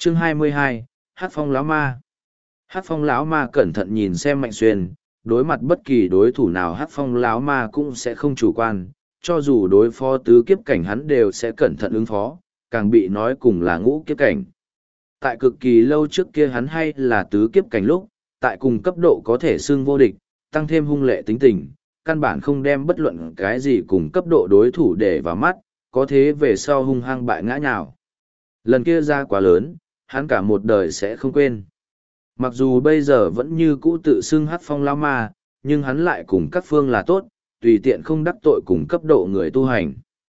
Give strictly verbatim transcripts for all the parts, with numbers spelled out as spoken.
Chương hai mươi hai, Hát phong lão ma. Hát phong lão ma cẩn thận nhìn xem Mạnh Xuyên, đối mặt bất kỳ đối thủ nào Hát phong lão ma cũng sẽ không chủ quan, cho dù đối phó tứ kiếp cảnh hắn đều sẽ cẩn thận ứng phó, càng bị nói cùng là ngũ kiếp cảnh. Tại cực kỳ lâu trước kia hắn hay là tứ kiếp cảnh lúc, tại cùng cấp độ có thể xưng vô địch, tăng thêm hung lệ tính tình, căn bản không đem bất luận cái gì cùng cấp độ đối thủ để vào mắt, có thế về sau hung hăng bại ngã nhào. Lần kia ra quá lớn, hắn cả một đời sẽ không quên. Mặc dù bây giờ vẫn như cũ tự xưng Hát phong lão ma, nhưng hắn lại cùng các phương là tốt, tùy tiện không đắc tội cùng cấp độ người tu hành.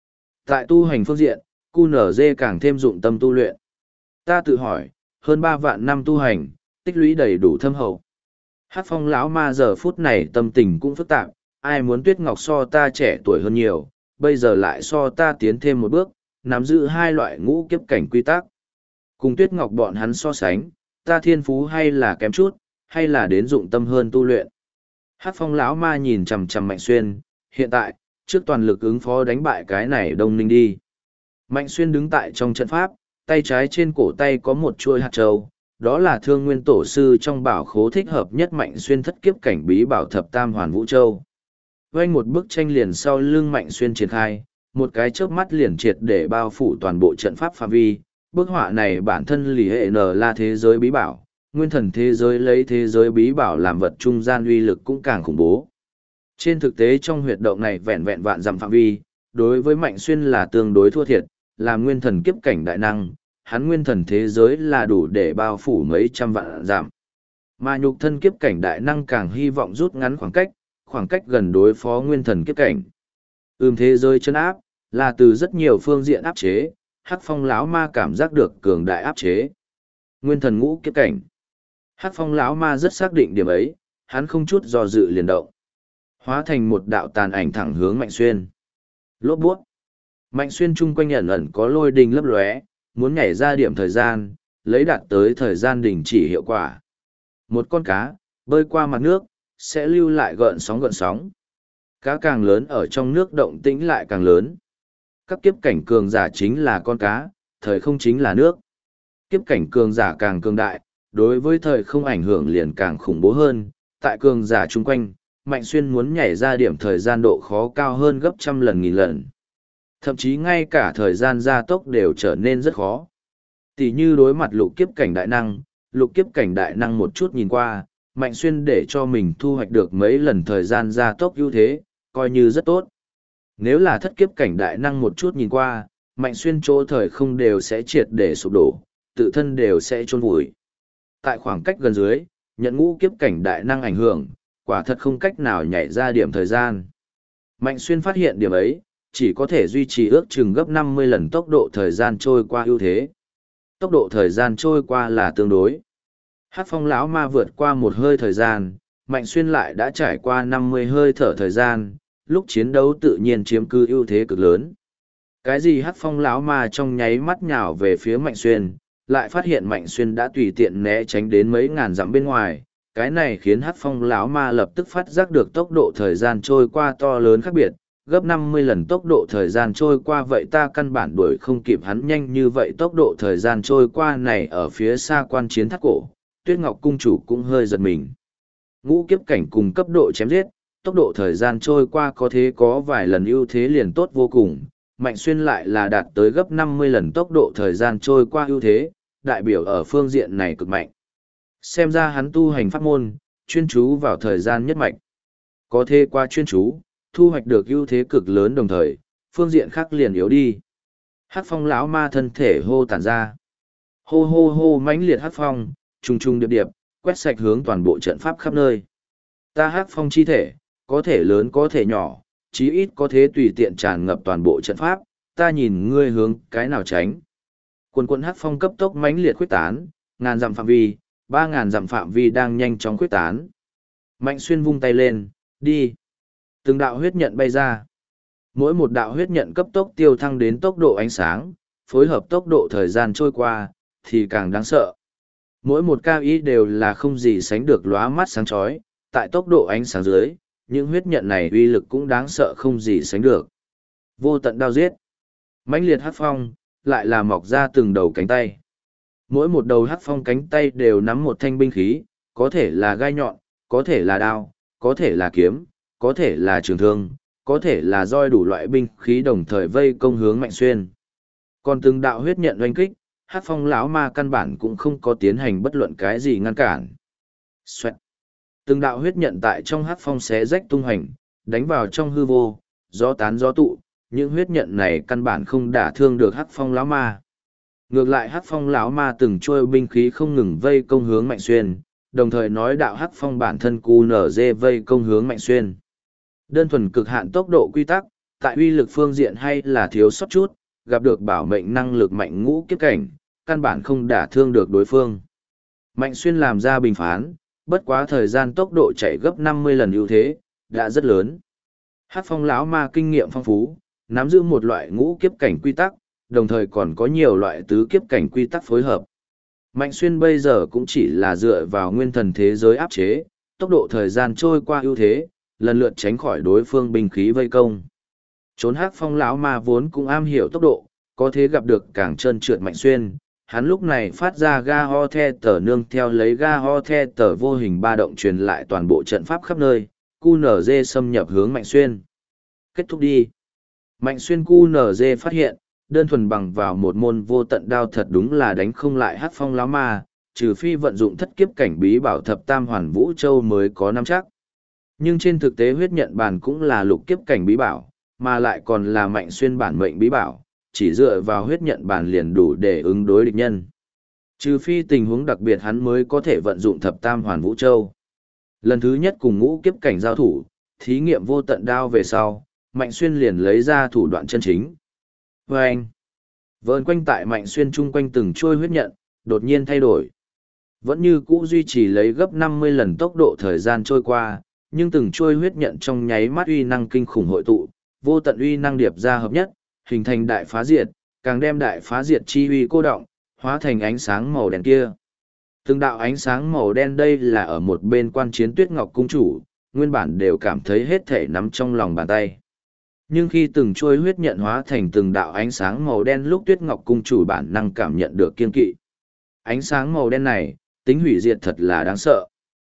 Tại tu hành phương diện, cu nở dê càng thêm dụng tâm tu luyện. Ta tự hỏi, hơn ba vạn năm tu hành, tích lũy đầy đủ thâm hậu. Hát phong lão ma giờ phút này tâm tình cũng phức tạp, ai muốn Tuyết Ngọc so ta trẻ tuổi hơn nhiều, bây giờ lại so ta tiến thêm một bước, nắm giữ hai loại ngũ kiếp cảnh quy tắc. Cùng Tuyết Ngọc bọn hắn so sánh, ta thiên phú hay là kém chút, hay là đến dụng tâm hơn tu luyện. Hát phong lão ma nhìn chằm chằm Mạnh Xuyên, hiện tại, trước toàn lực ứng phó đánh bại cái này Đông Ninh đi. Mạnh Xuyên đứng tại trong trận pháp, tay trái trên cổ tay có một chuôi hạt châu, đó là Thương Nguyên tổ sư trong bảo khố thích hợp nhất Mạnh Xuyên thất kiếp cảnh bí bảo thập tam hoàn vũ châu. Vanh một bức tranh liền sau lưng Mạnh Xuyên triển khai, một cái chớp mắt liền triệt để bao phủ toàn bộ trận pháp phạm vi. Bức họa này bản thân lì hệ n là thế giới bí bảo, nguyên thần thế giới lấy thế giới bí bảo làm vật trung gian uy lực cũng càng khủng bố. Trên thực tế trong huyệt động này vẹn vẹn vạn dặm phạm vi, đối với Mạnh Xuyên là tương đối thua thiệt, là nguyên thần kiếp cảnh đại năng, hắn nguyên thần thế giới là đủ để bao phủ mấy trăm vạn dặm. Mà nhục thân kiếp cảnh đại năng càng hy vọng rút ngắn khoảng cách, khoảng cách gần đối phó nguyên thần kiếp cảnh. Ưm thế giới chân áp, là từ rất nhiều phương diện áp chế, Hát phong lão ma cảm giác được cường đại áp chế. Nguyên thần ngũ kiếp cảnh. Hát phong lão ma rất xác định điểm ấy, hắn không chút do dự liền động. Hóa thành một đạo tàn ảnh thẳng hướng Mạnh Xuyên. Lốp buốt. Mạnh Xuyên chung quanh ẩn ẩn có lôi đình lấp lóe, muốn nhảy ra điểm thời gian, lấy đạt tới thời gian đình chỉ hiệu quả. Một con cá, bơi qua mặt nước, sẽ lưu lại gợn sóng gợn sóng. Cá càng lớn ở trong nước động tĩnh lại càng lớn. Các kiếp cảnh cường giả chính là con cá, thời không chính là nước. Kiếp cảnh cường giả càng cường đại, đối với thời không ảnh hưởng liền càng khủng bố hơn. Tại cường giả chung quanh, Mạnh Xuyên muốn nhảy ra điểm thời gian độ khó cao hơn gấp trăm lần nghìn lần. Thậm chí ngay cả thời gian gia tốc đều trở nên rất khó. Tỷ như đối mặt lục kiếp cảnh đại năng, lục kiếp cảnh đại năng một chút nhìn qua, Mạnh Xuyên để cho mình thu hoạch được mấy lần thời gian gia tốc ưu thế, coi như rất tốt. Nếu là thất kiếp cảnh đại năng một chút nhìn qua, Mạnh Xuyên chỗ thời không đều sẽ triệt để sụp đổ, tự thân đều sẽ chôn vùi. Tại khoảng cách gần dưới, nhận ngũ kiếp cảnh đại năng ảnh hưởng, quả thật không cách nào nhảy ra điểm thời gian. Mạnh Xuyên phát hiện điểm ấy, chỉ có thể duy trì ước chừng gấp năm mươi lần tốc độ thời gian trôi qua ưu thế. Tốc độ thời gian trôi qua là tương đối. Hát phong lão ma vượt qua một hơi thời gian, Mạnh Xuyên lại đã trải qua năm mươi hơi thở thời gian, lúc chiến đấu tự nhiên chiếm cứ ưu thế cực lớn. Cái gì Hát phong lão ma trong nháy mắt nhào về phía Mạnh Xuyên, lại phát hiện Mạnh Xuyên đã tùy tiện né tránh đến mấy ngàn dặm bên ngoài. Cái này khiến Hát phong lão ma lập tức phát giác được tốc độ thời gian trôi qua to lớn khác biệt, gấp năm mươi lần tốc độ thời gian trôi qua vậy ta căn bản đuổi không kịp hắn nhanh như vậy tốc độ thời gian trôi qua này ở phía xa quan chiến thác cổ, Tuyết Ngọc cung chủ cũng hơi giật mình. Ngũ kiếp cảnh cùng cấp độ chém giết, tốc độ thời gian trôi qua có thế có vài lần ưu thế liền tốt vô cùng, Mạnh Xuyên lại là đạt tới gấp năm mươi lần tốc độ thời gian trôi qua ưu thế, đại biểu ở phương diện này cực mạnh. Xem ra hắn tu hành pháp môn, chuyên chú vào thời gian nhất mạch. Có thế qua chuyên chú, thu hoạch được ưu thế cực lớn đồng thời, phương diện khác liền yếu đi. Hát phong lão ma thân thể hô tản ra. Hô hô hô mãnh liệt hát phong, trùng trùng điệp điệp, quét sạch hướng toàn bộ trận pháp khắp nơi. Ta hát phong chi thể, có thể lớn có thể nhỏ, chí ít có thể tùy tiện tràn ngập toàn bộ trận pháp, ta nhìn ngươi hướng cái nào tránh. Quần quần hát phong cấp tốc mãnh liệt khuyết tán, ngàn dặm phạm vi, ba ngàn dặm phạm vi đang nhanh chóng khuyết tán. Mạnh Xuyên vung tay lên, đi. Từng đạo huyết nhận bay ra. Mỗi một đạo huyết nhận cấp tốc tiêu thăng đến tốc độ ánh sáng, phối hợp tốc độ thời gian trôi qua, thì càng đáng sợ. Mỗi một cao ý đều là không gì sánh được lóa mắt sáng chói, tại tốc độ ánh sáng dưới, những huyết nhận này uy lực cũng đáng sợ không gì sánh được. Vô tận đao giết. Mãnh liệt hát phong, lại là mọc ra từng đầu cánh tay. Mỗi một đầu hắc phong cánh tay đều nắm một thanh binh khí, có thể là gai nhọn, có thể là đao, có thể là kiếm, có thể là trường thương, có thể là roi, đủ loại binh khí đồng thời vây công hướng Mạnh Xuyên. Còn từng đạo huyết nhận oanh kích, hắc phong lão ma căn bản cũng không có tiến hành bất luận cái gì ngăn cản. Xoẹt. Từng đạo huyết nhận tại trong hắc phong xé rách tung hành, đánh vào trong hư vô, gió tán gió tụ, những huyết nhận này căn bản không đả thương được hắc phong lão ma. Ngược lại hắc phong lão ma từng trôi binh khí không ngừng vây công hướng Mạnh Xuyên, đồng thời nói đạo hắc phong bản thân cu nở dê vây công hướng Mạnh Xuyên. Đơn thuần cực hạn tốc độ quy tắc, tại uy lực phương diện hay là thiếu sót chút, gặp được bảo mệnh năng lực mạnh ngũ kiếp cảnh, căn bản không đả thương được đối phương. Mạnh Xuyên làm ra bình phán, bất quá thời gian tốc độ chạy gấp năm mươi lần ưu thế, đã rất lớn. Hắc phong lão ma kinh nghiệm phong phú, nắm giữ một loại ngũ kiếp cảnh quy tắc, đồng thời còn có nhiều loại tứ kiếp cảnh quy tắc phối hợp. Mạnh Xuyên bây giờ cũng chỉ là dựa vào nguyên thần thế giới áp chế, tốc độ thời gian trôi qua ưu thế, lần lượt tránh khỏi đối phương binh khí vây công. Trốn hắc phong lão ma vốn cũng am hiểu tốc độ, có thế gặp được càng trơn trượt Mạnh Xuyên, hắn lúc này phát ra ga ho the tờ nương theo lấy ga ho the tờ vô hình ba động truyền lại toàn bộ trận pháp khắp nơi, cu nở dê xâm nhập hướng Mạnh Xuyên. Kết thúc đi. Mạnh Xuyên cu nở dê phát hiện, đơn thuần bằng vào một môn vô tận đao thật đúng là đánh không lại hắc phong lão ma, trừ phi vận dụng thất kiếp cảnh bí bảo thập tam hoàn vũ châu mới có nắm chắc. Nhưng trên thực tế huyết nhận bàn cũng là lục kiếp cảnh bí bảo, mà lại còn là Mạnh Xuyên bản mệnh bí bảo, chỉ dựa vào huyết nhận bàn liền đủ để ứng đối địch nhân. Trừ phi tình huống đặc biệt hắn mới có thể vận dụng thập tam hoàn vũ châu. Lần thứ nhất cùng ngũ kiếp cảnh giao thủ, thí nghiệm vô tận đao về sau, Mạnh Xuyên liền lấy ra thủ đoạn chân chính. Và anh, vờn quanh tại Mạnh Xuyên chung quanh từng trôi huyết nhận, đột nhiên thay đổi. Vẫn như cũ duy trì lấy gấp năm mươi lần tốc độ thời gian trôi qua, nhưng từng trôi huyết nhận trong nháy mắt uy năng kinh khủng hội tụ, vô tận uy năng điệp ra hợp nhất, hình thành đại phá diệt, càng đem đại phá diệt chi uy cô động, hóa thành ánh sáng màu đen kia. Từng đạo ánh sáng màu đen đây là ở một bên quan chiến Tuyết Ngọc cung chủ, nguyên bản đều cảm thấy hết thể nắm trong lòng bàn tay. Nhưng khi từng trôi huyết nhận hóa thành từng đạo ánh sáng màu đen lúc Tuyết Ngọc cung chủ bản năng cảm nhận được kiên kỵ. Ánh sáng màu đen này, tính hủy diệt thật là đáng sợ.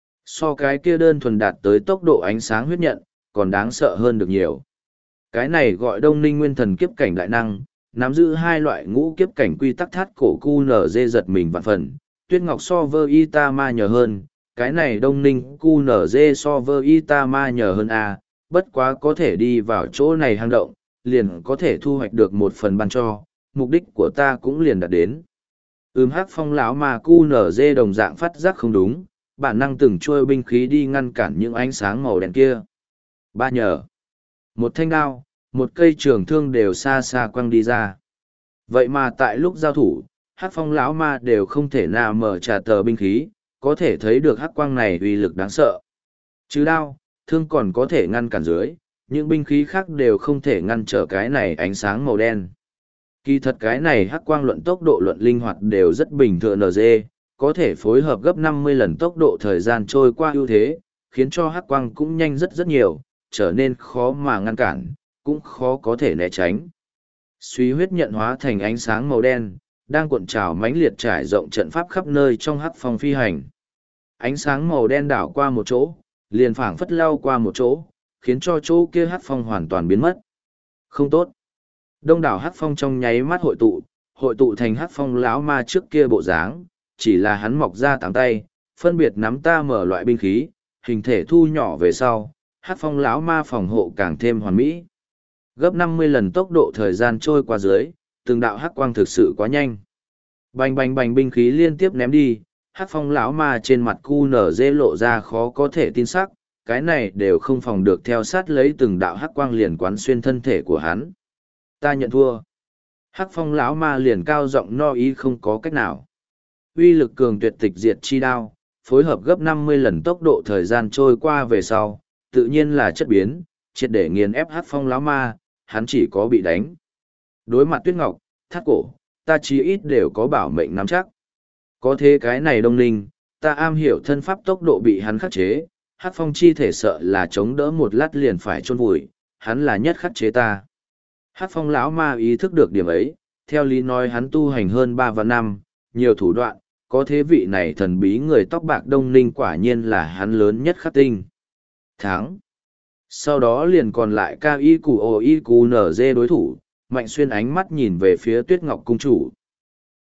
So cái kia đơn thuần đạt tới tốc độ ánh sáng huyết nhận, còn đáng sợ hơn được nhiều. Cái này gọi Đông Ninh Nguyên Thần kiếp cảnh đại năng, nắm giữ hai loại ngũ kiếp cảnh quy tắc thắt cổ cu nở dê giật mình vạn phần, Tuyết Ngọc so vơ y ta ma nhờ hơn, cái này Đông Ninh cu nở dê so vơ y ta ma nhờ hơn a, bất quá có thể đi vào chỗ này hang động, liền có thể thu hoạch được một phần ban cho, mục đích của ta cũng liền đạt đến. Ừm hắc phong lão mà cu nở dê đồng dạng phát giác không đúng, bản năng từng trôi binh khí đi ngăn cản những ánh sáng màu đen kia. Ba nhờ. Một thanh đao, một cây trường thương đều xa xa quăng đi ra. Vậy mà tại lúc giao thủ, hắc phong lão ma đều không thể nào mở trả tờ binh khí, có thể thấy được hắc quang này uy lực đáng sợ. Chứ đao, thương còn có thể ngăn cản dưới, những binh khí khác đều không thể ngăn trở cái này ánh sáng màu đen. Kỳ thật cái này hắc quang luận tốc độ luận linh hoạt đều rất bình thường en giê, có thể phối hợp gấp năm mươi lần tốc độ thời gian trôi qua ưu thế, khiến cho hắc quang cũng nhanh rất rất nhiều, trở nên khó mà ngăn cản, cũng khó có thể né tránh. Suy huyết nhận hóa thành ánh sáng màu đen, đang cuộn trào mãnh liệt trải rộng trận pháp khắp nơi trong hắc phong phi hành. Ánh sáng màu đen đảo qua một chỗ, liền phảng phất lao qua một chỗ, khiến cho chỗ kia hắc phong hoàn toàn biến mất. Không tốt. Đông đảo hắc phong trong nháy mắt hội tụ, hội tụ thành hắc phong lão ma trước kia bộ dáng, chỉ là hắn mọc ra tám tay, phân biệt nắm ta mở loại binh khí, hình thể thu nhỏ về sau, hắc phong lão ma phòng hộ càng thêm hoàn mỹ. Gấp năm mươi lần tốc độ thời gian trôi qua dưới, từng đạo hắc quang thực sự quá nhanh. Bành bành bành binh khí liên tiếp ném đi, hắc phong lão ma trên mặt cu nở dê lộ ra khó có thể tin sắc, cái này đều không phòng được theo sát lấy từng đạo hắc quang liền quán xuyên thân thể của hắn. Ta nhận thua. Hắc phong lão ma liền cao giọng no ý không có cách nào. Uy lực cường tuyệt tịch diệt chi đao, phối hợp gấp năm mươi lần tốc độ thời gian trôi qua về sau, tự nhiên là chất biến, triệt để nghiền ép hắc phong lão ma, hắn chỉ có bị đánh. Đối mặt Tuyết Ngọc, Thác Cổ, ta chí ít đều có bảo mệnh nắm chắc. Có thế cái này Đông Ninh, ta am hiểu thân pháp tốc độ bị hắn khắc chế, hắc phong chi thể sợ là chống đỡ một lát liền phải chôn vùi, hắn là nhất khắc chế ta. Hắc phong lão ma ý thức được điểm ấy, theo lý nói hắn tu hành hơn ba vạn năm, nhiều thủ đoạn, có thế vị này thần bí người tóc bạc Đông Ninh quả nhiên là hắn lớn nhất khắc tinh. Tháng. Sau đó liền còn lại ca y cù ồ y cù nở dê đối thủ, Mạnh Xuyên ánh mắt nhìn về phía Tuyết Ngọc Cung chủ,